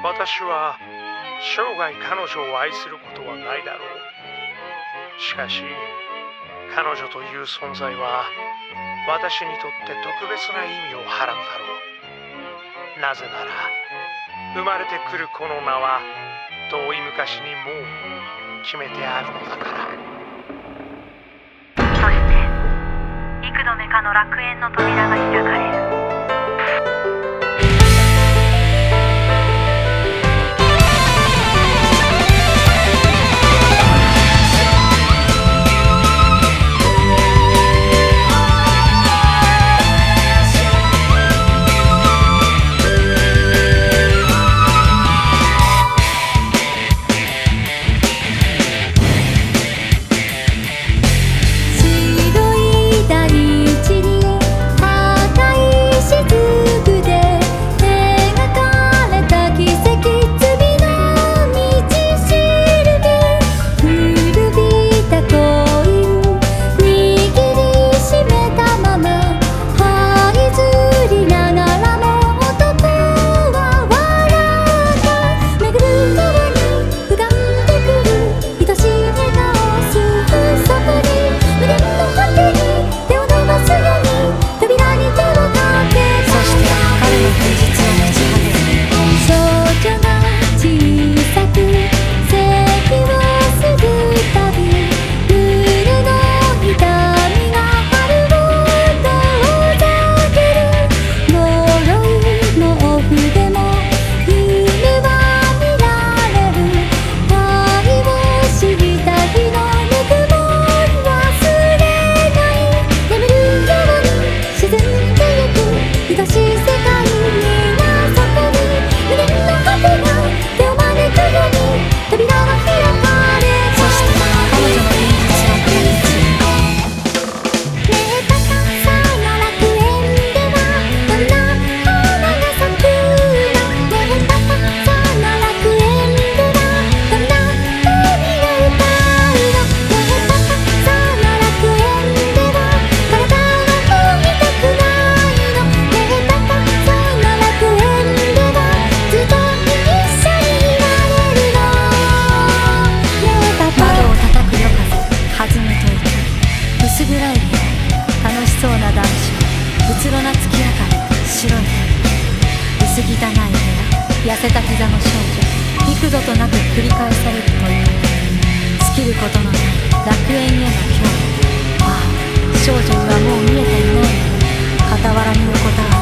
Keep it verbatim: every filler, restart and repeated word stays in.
私は生涯彼女を愛することはないだろう。しかし彼女という存在は私にとって特別な意味をはらむだろう。なぜなら生まれてくるこの名は遠い昔にもう決めてあるのだから。 そして幾度目かの楽園の扉が開かれる。うつろな月明かり、白い手薄汚い部屋、痩せた膝の少女、幾度となく繰り返されるという尽きることのない楽園への恐怖。ああ、少女にはもう見えていないのに傍らに横たわる